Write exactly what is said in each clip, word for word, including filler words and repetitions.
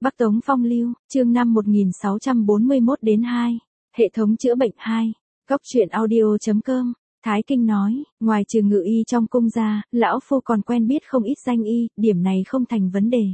Bắc Tống Phong Lưu, chương năm một nghìn sáu trăm bốn mươi mốt đến hai. Hệ thống chữa bệnh hai. Góc truyện audio.com. Thái Kinh nói, ngoài trừ ngự y trong cung ra, lão phu còn quen biết không ít danh y, điểm này không thành vấn đề.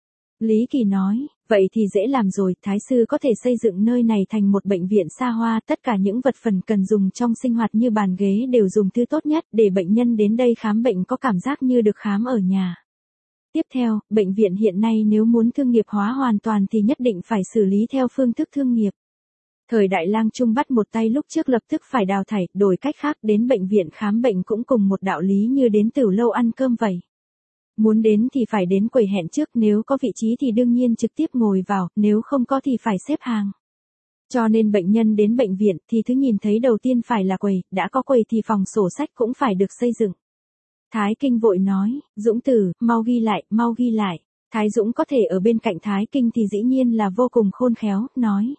Lý Kỳ nói, vậy thì dễ làm rồi, Thái sư có thể xây dựng nơi này thành một bệnh viện xa hoa, tất cả những vật phần cần dùng trong sinh hoạt như bàn ghế đều dùng thứ tốt nhất, để bệnh nhân đến đây khám bệnh có cảm giác như được khám ở nhà. Tiếp theo, bệnh viện hiện nay nếu muốn thương nghiệp hóa hoàn toàn thì nhất định phải xử lý theo phương thức thương nghiệp. Thời đại Lang Trung bắt một tay lúc trước lập tức phải đào thải, đổi cách khác đến bệnh viện khám bệnh cũng cùng một đạo lý như đến tiểu lâu ăn cơm vậy. Muốn đến thì phải đến quầy hẹn trước, nếu có vị trí thì đương nhiên trực tiếp ngồi vào, nếu không có thì phải xếp hàng. Cho nên bệnh nhân đến bệnh viện thì thứ nhìn thấy đầu tiên phải là quầy, đã có quầy thì phòng sổ sách cũng phải được xây dựng. Thái Kinh vội nói, Dũng tử, mau ghi lại, mau ghi lại. Thái Dũng có thể ở bên cạnh Thái Kinh thì dĩ nhiên là vô cùng khôn khéo, nói.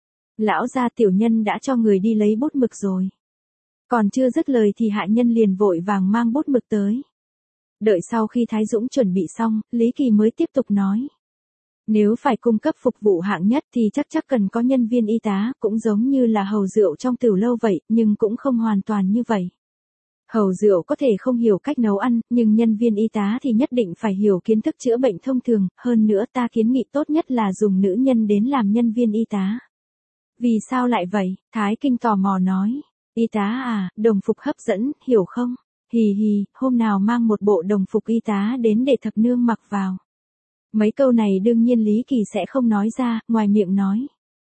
Lão gia tiểu nhân đã cho người đi lấy bút mực rồi. Còn chưa dứt lời thì hạ nhân liền vội vàng mang bút mực tới. Đợi sau khi Thái Dũng chuẩn bị xong, Lý Kỳ mới tiếp tục nói. Nếu phải cung cấp phục vụ hạng nhất thì chắc chắc cần có nhân viên y tá, cũng giống như là hầu rượu trong tiểu lâu vậy, nhưng cũng không hoàn toàn như vậy. Hầu rượu có thể không hiểu cách nấu ăn, nhưng nhân viên y tá thì nhất định phải hiểu kiến thức chữa bệnh thông thường, hơn nữa ta kiến nghị tốt nhất là dùng nữ nhân đến làm nhân viên y tá. Vì sao lại vậy? Thái Kinh tò mò nói. Y tá à, đồng phục hấp dẫn, hiểu không? Hì hì, hôm nào mang một bộ đồng phục y tá đến để thập nương mặc vào. Mấy câu này đương nhiên Lý Kỳ sẽ không nói ra, ngoài miệng nói.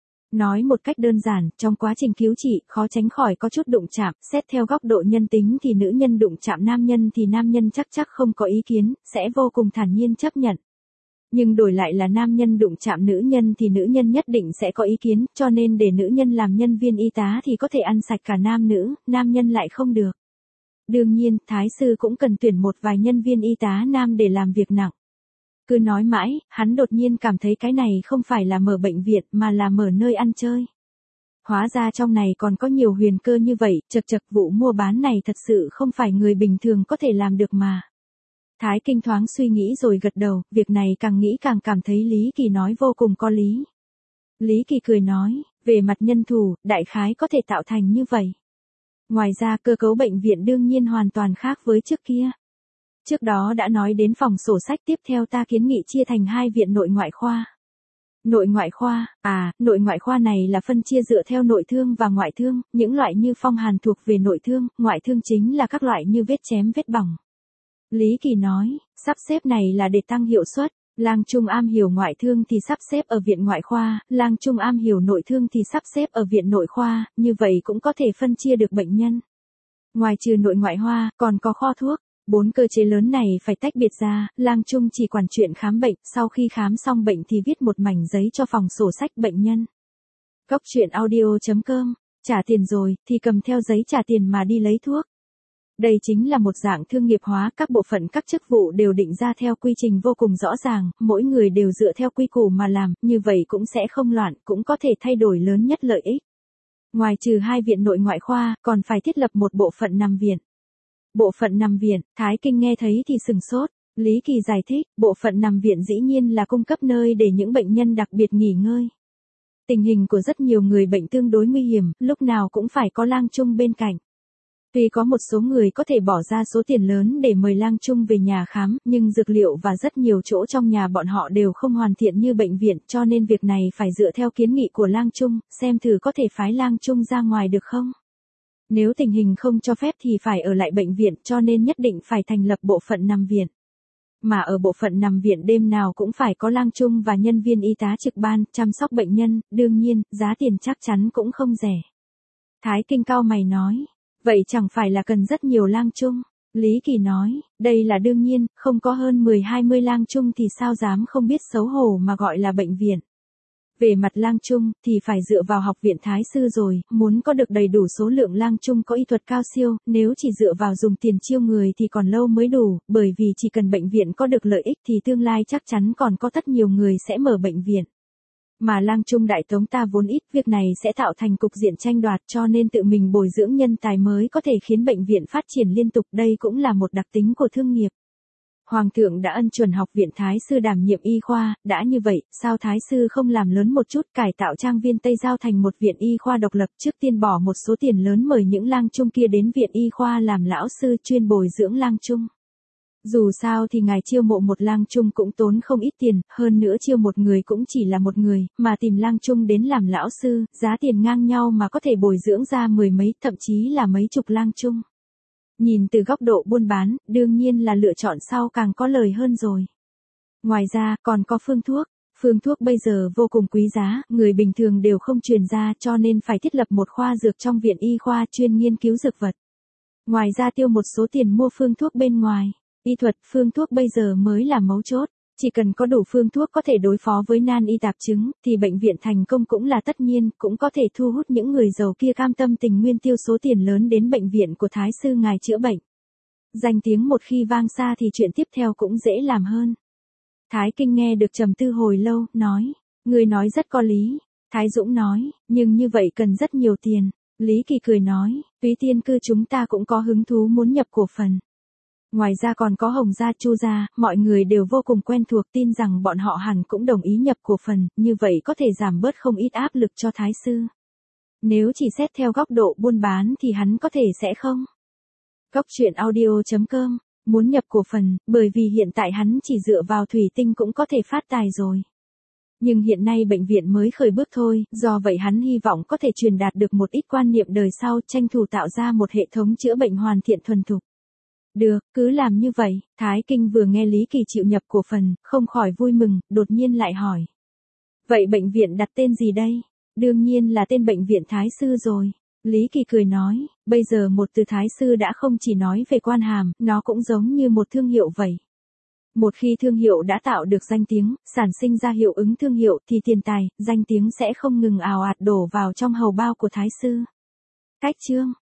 Nói một cách đơn giản, trong quá trình cứu trị, khó tránh khỏi có chút đụng chạm, xét theo góc độ nhân tính thì nữ nhân đụng chạm nam nhân thì nam nhân chắc chắc không có ý kiến, sẽ vô cùng thản nhiên chấp nhận. Nhưng đổi lại là nam nhân đụng chạm nữ nhân thì nữ nhân nhất định sẽ có ý kiến, cho nên để nữ nhân làm nhân viên y tá thì có thể ăn sạch cả nam nữ, nam nhân lại không được. Đương nhiên, Thái sư cũng cần tuyển một vài nhân viên y tá nam để làm việc nặng. Cứ nói mãi, hắn đột nhiên cảm thấy cái này không phải là mở bệnh viện mà là mở nơi ăn chơi. Hóa ra trong này còn có nhiều huyền cơ như vậy, chật chật vụ mua bán này thật sự không phải người bình thường có thể làm được mà. Thái Kinh thoáng suy nghĩ rồi gật đầu, việc này càng nghĩ càng cảm thấy Lý Kỳ nói vô cùng có lý. Lý Kỳ cười nói, về mặt nhân thủ, đại khái có thể tạo thành như vậy. Ngoài ra cơ cấu bệnh viện đương nhiên hoàn toàn khác với trước kia. Trước đó đã nói đến phòng sổ sách, tiếp theo ta kiến nghị chia thành hai viện nội ngoại khoa. Nội ngoại khoa, à, nội ngoại khoa này là phân chia dựa theo nội thương và ngoại thương, những loại như phong hàn thuộc về nội thương, ngoại thương chính là các loại như vết chém vết bỏng. Lý Kỳ nói, sắp xếp này là để tăng hiệu suất, Lang Trung am hiểu ngoại thương thì sắp xếp ở viện ngoại khoa, Lang Trung am hiểu nội thương thì sắp xếp ở viện nội khoa, như vậy cũng có thể phân chia được bệnh nhân. Ngoài trừ nội ngoại khoa, còn có kho thuốc. Bốn cơ chế lớn này phải tách biệt ra, Lang Trung chỉ quản chuyện khám bệnh, sau khi khám xong bệnh thì viết một mảnh giấy cho phòng sổ sách bệnh nhân. Góc truyện audio.com, trả tiền rồi, thì cầm theo giấy trả tiền mà đi lấy thuốc. Đây chính là một dạng thương nghiệp hóa, các bộ phận các chức vụ đều định ra theo quy trình vô cùng rõ ràng, mỗi người đều dựa theo quy củ mà làm, như vậy cũng sẽ không loạn, cũng có thể thay đổi lớn nhất lợi ích. Ngoài trừ hai viện nội ngoại khoa, còn phải thiết lập một bộ phận nằm viện. Bộ phận nằm viện, Thái Kinh nghe thấy thì sừng sốt. Lý Kỳ giải thích, bộ phận nằm viện dĩ nhiên là cung cấp nơi để những bệnh nhân đặc biệt nghỉ ngơi. Tình hình của rất nhiều người bệnh tương đối nguy hiểm, lúc nào cũng phải có Lang Trung bên cạnh. Tuy có một số người có thể bỏ ra số tiền lớn để mời Lang Trung về nhà khám, nhưng dược liệu và rất nhiều chỗ trong nhà bọn họ đều không hoàn thiện như bệnh viện, cho nên việc này phải dựa theo kiến nghị của Lang Trung, xem thử có thể phái Lang Trung ra ngoài được không. Nếu tình hình không cho phép thì phải ở lại bệnh viện, cho nên nhất định phải thành lập bộ phận nằm viện. Mà ở bộ phận nằm viện đêm nào cũng phải có Lang Trung và nhân viên y tá trực ban, chăm sóc bệnh nhân, đương nhiên, giá tiền chắc chắn cũng không rẻ. Thái Kinh cau mày nói, vậy chẳng phải là cần rất nhiều Lang Trung? Lý Kỳ nói, đây là đương nhiên, không có hơn mười hai mươi Lang Trung thì sao dám không biết xấu hổ mà gọi là bệnh viện. Về mặt Lang Trung, thì phải dựa vào học viện Thái sư rồi, muốn có được đầy đủ số lượng Lang Trung có y thuật cao siêu, nếu chỉ dựa vào dùng tiền chiêu người thì còn lâu mới đủ, bởi vì chỉ cần bệnh viện có được lợi ích thì tương lai chắc chắn còn có rất nhiều người sẽ mở bệnh viện. Mà Lang Trung Đại Tống ta vốn ít, việc này sẽ tạo thành cục diện tranh đoạt, cho nên tự mình bồi dưỡng nhân tài mới có thể khiến bệnh viện phát triển liên tục, đây cũng là một đặc tính của thương nghiệp. Hoàng thượng đã ân chuẩn học viện Thái sư đảm nhiệm y khoa, đã như vậy, sao Thái sư không làm lớn một chút cải tạo trang viên Tây Giao thành một viện y khoa độc lập, trước tiên bỏ một số tiền lớn mời những lang trung kia đến viện y khoa làm lão sư chuyên bồi dưỡng lang trung. Dù sao thì ngài chiêu mộ một lang trung cũng tốn không ít tiền, hơn nữa chiêu một người cũng chỉ là một người, mà tìm lang trung đến làm lão sư, giá tiền ngang nhau mà có thể bồi dưỡng ra mười mấy, thậm chí là mấy chục lang trung. Nhìn từ góc độ buôn bán, đương nhiên là lựa chọn sau càng có lời hơn rồi. Ngoài ra, còn có phương thuốc. Phương thuốc bây giờ vô cùng quý giá, người bình thường đều không truyền ra cho nên phải thiết lập một khoa dược trong viện y khoa chuyên nghiên cứu dược vật. Ngoài ra tiêu một số tiền mua phương thuốc bên ngoài. Y thuật, phương thuốc bây giờ mới là mấu chốt. Chỉ cần có đủ phương thuốc có thể đối phó với nan y tạp chứng, thì bệnh viện thành công cũng là tất nhiên, cũng có thể thu hút những người giàu kia cam tâm tình nguyên tiêu số tiền lớn đến bệnh viện của Thái sư ngài chữa bệnh. Danh tiếng một khi vang xa thì chuyện tiếp theo cũng dễ làm hơn. Thái Kinh nghe được trầm tư hồi lâu, nói, người nói rất có lý. Thái Dũng nói, nhưng như vậy cần rất nhiều tiền. Lý Kỳ cười nói, Túy Tiên Cư chúng ta cũng có hứng thú muốn nhập cổ phần. Ngoài ra còn có Hồng gia, Chu gia, mọi người đều vô cùng quen thuộc, tin rằng bọn họ hẳn cũng đồng ý nhập cổ phần, như vậy có thể giảm bớt không ít áp lực cho Thái sư. Nếu chỉ xét theo góc độ buôn bán thì hắn có thể sẽ không. Góc truyện audio chấm com, muốn nhập cổ phần, bởi vì hiện tại hắn chỉ dựa vào thủy tinh cũng có thể phát tài rồi. Nhưng hiện nay bệnh viện mới khởi bước thôi, do vậy hắn hy vọng có thể truyền đạt được một ít quan niệm đời sau, tranh thủ tạo ra một hệ thống chữa bệnh hoàn thiện thuần thục. Được, cứ làm như vậy. Thái Kinh vừa nghe Lý Kỳ chịu nhập cổ phần, không khỏi vui mừng, đột nhiên lại hỏi. Vậy bệnh viện đặt tên gì đây? Đương nhiên là tên bệnh viện Thái sư rồi. Lý Kỳ cười nói, bây giờ một từ Thái sư đã không chỉ nói về quan hàm, nó cũng giống như một thương hiệu vậy. Một khi thương hiệu đã tạo được danh tiếng, sản sinh ra hiệu ứng thương hiệu thì tiền tài, danh tiếng sẽ không ngừng ào ạt đổ vào trong hầu bao của Thái sư. Cách chương